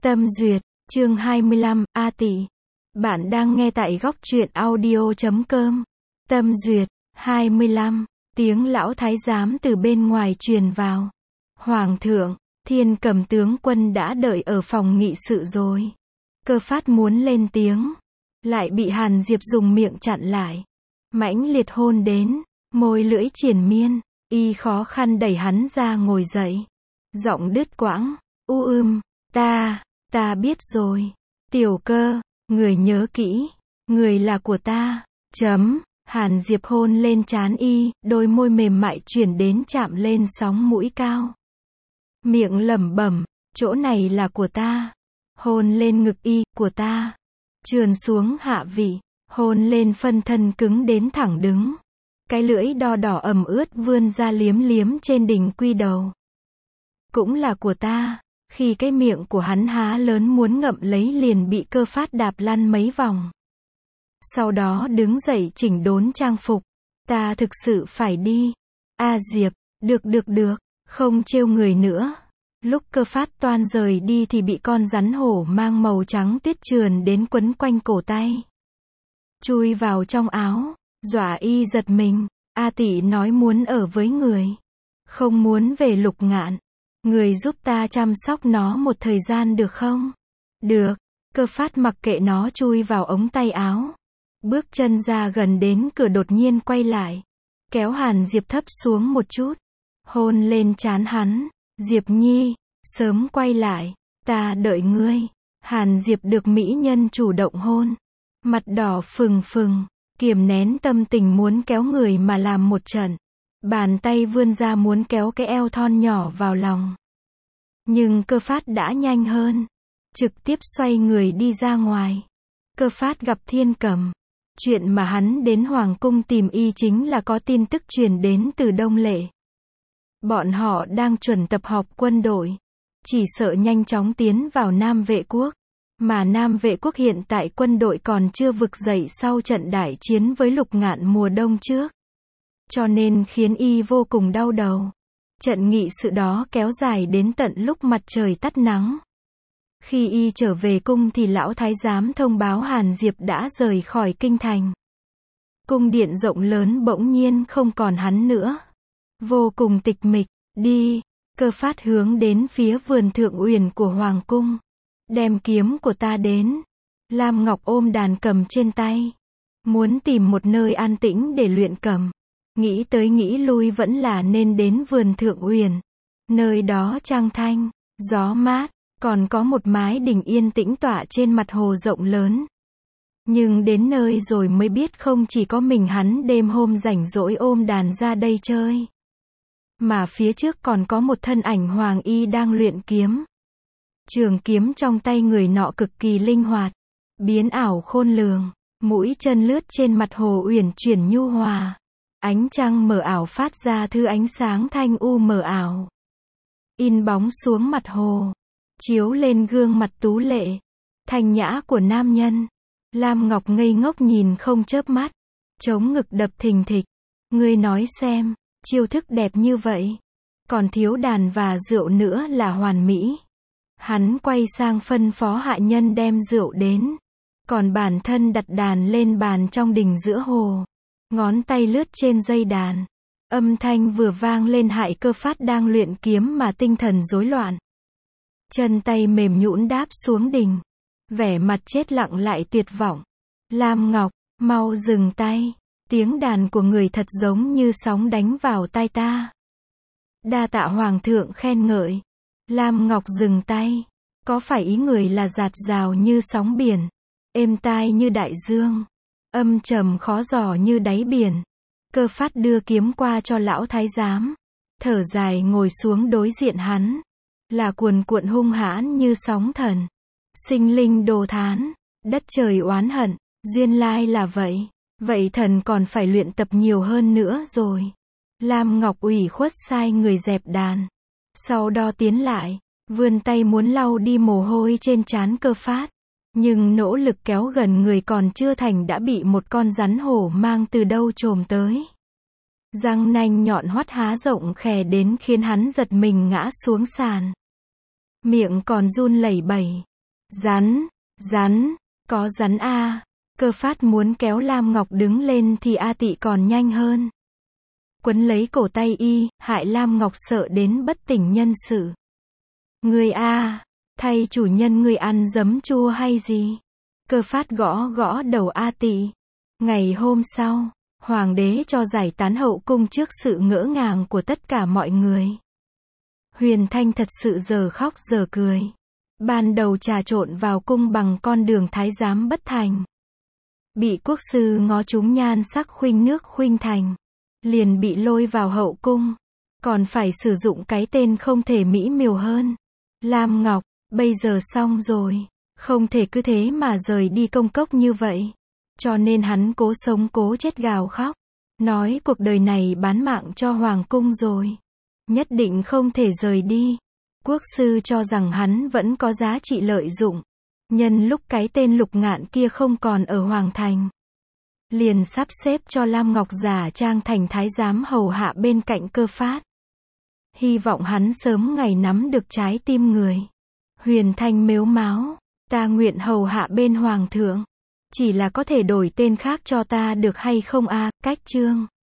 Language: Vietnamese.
Tâm duyệt, chương 25, A Tỷ. Bạn đang nghe tại góc truyện audio.com. Tâm duyệt, 25. Tiếng lão thái giám từ bên ngoài truyền vào. Hoàng thượng, Thiên Cầm tướng quân đã đợi ở phòng nghị sự rồi. Cơ phát muốn lên tiếng, lại bị Hàn Diệp dùng miệng chặn lại. Mãnh liệt hôn đến, môi lưỡi triền miên, y khó khăn đẩy hắn ra ngồi dậy. Giọng đứt quãng, ta biết rồi. Tiểu Cơ, người nhớ kỹ, người là của ta. Hàn Diệp hôn lên trán y, đôi môi mềm mại chuyển đến chạm lên sóng mũi cao. Miệng lẩm bẩm, chỗ này là của ta. Hôn lên ngực y, của ta. Trườn xuống hạ vị, hôn lên phân thân cứng đến thẳng đứng. Cái lưỡi đo đỏ ẩm ướt vươn ra liếm liếm trên đỉnh quy đầu. Cũng là của ta. Khi cái miệng của hắn há lớn muốn ngậm lấy liền bị Cơ Phát đạp lăn mấy vòng. Sau đó đứng dậy chỉnh đốn trang phục. Ta thực sự phải đi. A Diệp, được, không trêu người nữa. Lúc Cơ Phát toan rời đi thì bị con rắn hổ mang màu trắng tuyết trườn đến quấn quanh cổ tay. Chui vào trong áo, dọa y giật mình. A Tỷ nói muốn ở với người. Không muốn về Lục Ngạn. Người giúp ta chăm sóc nó một thời gian được không? Được. Cơ Phát mặc kệ nó chui vào ống tay áo. Bước chân ra gần đến cửa đột nhiên quay lại. Kéo Hàn Diệp thấp xuống một chút. Hôn lên trán hắn. Diệp Nhi, sớm quay lại. Ta đợi ngươi. Hàn Diệp được mỹ nhân chủ động hôn. Mặt đỏ phừng phừng. Kiềm nén tâm tình muốn kéo người mà làm một trận. Bàn tay vươn ra muốn kéo cái eo thon nhỏ vào lòng. Nhưng Cơ Phát đã nhanh hơn. Trực tiếp xoay người đi ra ngoài. Cơ Phát gặp Thiên Cầm. Chuyện mà hắn đến Hoàng cung tìm y chính là có tin tức truyền đến từ Đông Lệ. Bọn họ đang chuẩn tập họp quân đội. Chỉ sợ nhanh chóng tiến vào Nam Vệ quốc. Mà Nam Vệ quốc hiện tại quân đội còn chưa vực dậy sau trận đại chiến với Lục Ngạn mùa đông trước. Cho nên khiến y vô cùng đau đầu. Trận nghị sự đó kéo dài đến tận lúc mặt trời tắt nắng. Khi y trở về cung thì lão thái giám thông báo Hàn Diệp đã rời khỏi kinh thành. Cung điện rộng lớn bỗng nhiên không còn hắn nữa. Vô cùng tịch mịch. Đi. Cơ Phát hướng đến phía vườn thượng uyển của Hoàng cung. Đem kiếm của ta đến. Lam Ngọc ôm đàn cầm trên tay. Muốn tìm một nơi an tĩnh để luyện cầm. Nghĩ tới nghĩ lui vẫn là nên đến vườn thượng uyển. Nơi đó trăng thanh, gió mát, còn có một mái đình yên tĩnh tọa trên mặt hồ rộng lớn. Nhưng đến nơi rồi mới biết không chỉ có mình hắn đêm hôm rảnh rỗi ôm đàn ra đây chơi. Mà phía trước còn có một thân ảnh hoàng y đang luyện kiếm. Trường kiếm trong tay người nọ cực kỳ linh hoạt, biến ảo khôn lường, mũi chân lướt trên mặt hồ uyển chuyển nhu hòa. Ánh trăng mờ ảo phát ra thứ ánh sáng thanh u mờ ảo. In bóng xuống mặt hồ. Chiếu lên gương mặt tú lệ. Thanh nhã của nam nhân. Lam Ngọc ngây ngốc nhìn không chớp mắt. Chống ngực đập thình thịch. Ngươi nói xem, chiêu thức đẹp như vậy. Còn thiếu đàn và rượu nữa là hoàn mỹ. Hắn quay sang phân phó hạ nhân đem rượu đến. Còn bản thân đặt đàn lên bàn trong đình giữa hồ. Ngón tay lướt trên dây đàn. Âm thanh vừa vang lên hại Cơ Phát đang luyện kiếm mà tinh thần rối loạn. Chân tay mềm nhũn đáp xuống đình. Vẻ mặt chết lặng lại tuyệt vọng. Lam Ngọc, mau dừng tay. Tiếng đàn của người thật giống như sóng đánh vào tai ta. Đa tạ Hoàng thượng khen ngợi. Lam Ngọc dừng tay. Có phải ý người là dạt dào như sóng biển, êm tai như đại dương, âm trầm khó dò như đáy biển. Cơ Phát đưa kiếm qua cho lão thái giám. Thở dài ngồi xuống đối diện hắn. Là cuồn cuộn hung hãn như sóng thần. Sinh linh đồ thán. Đất trời oán hận. Duyên lai là vậy. Vậy thần còn phải luyện tập nhiều hơn nữa rồi. Lam Ngọc ủy khuất sai người dẹp đàn. Sau đó tiến lại. Vươn tay muốn lau đi mồ hôi trên trán Cơ Phát. Nhưng nỗ lực kéo gần người còn chưa thành đã bị một con rắn hổ mang từ đâu chồm tới. Răng nanh nhọn hoắt há rộng khè đến khiến hắn giật mình ngã xuống sàn. Miệng còn run lẩy bẩy. Rắn, rắn, có rắn a. Cơ phát muốn kéo Lam Ngọc đứng lên thì A Tị còn nhanh hơn. Quấn lấy cổ tay y, hại Lam Ngọc sợ đến bất tỉnh nhân sự. Người a, thay chủ nhân người ăn giấm chua hay gì? Cơ phát gõ gõ đầu A Tị. Ngày hôm sau, hoàng đế cho giải tán hậu cung trước sự ngỡ ngàng của tất cả mọi người. Huyền Thanh thật sự giờ khóc giờ cười. Ban đầu trà trộn vào cung bằng con đường thái giám bất thành. Bị quốc sư ngó trúng nhan sắc khuynh nước khuynh thành. Liền bị lôi vào hậu cung. Còn phải sử dụng cái tên không thể mỹ miều hơn. Lam Ngọc, bây giờ xong rồi. Không thể cứ thế mà rời đi công cốc như vậy. Cho nên hắn cố sống cố chết gào khóc. Nói cuộc đời này bán mạng cho hoàng cung rồi. Nhất định không thể rời đi. Quốc sư cho rằng hắn vẫn có giá trị lợi dụng. Nhân lúc cái tên Lục Ngạn kia không còn ở hoàng thành. Liền sắp xếp cho Lam Ngọc giả trang thành thái giám hầu hạ bên cạnh Cơ Phát. Hy vọng hắn sớm ngày nắm được trái tim người. Huyền Thanh mếu máo. Ta nguyện hầu hạ bên hoàng thượng. Chỉ là có thể đổi tên khác cho ta được hay không a? Cách chương.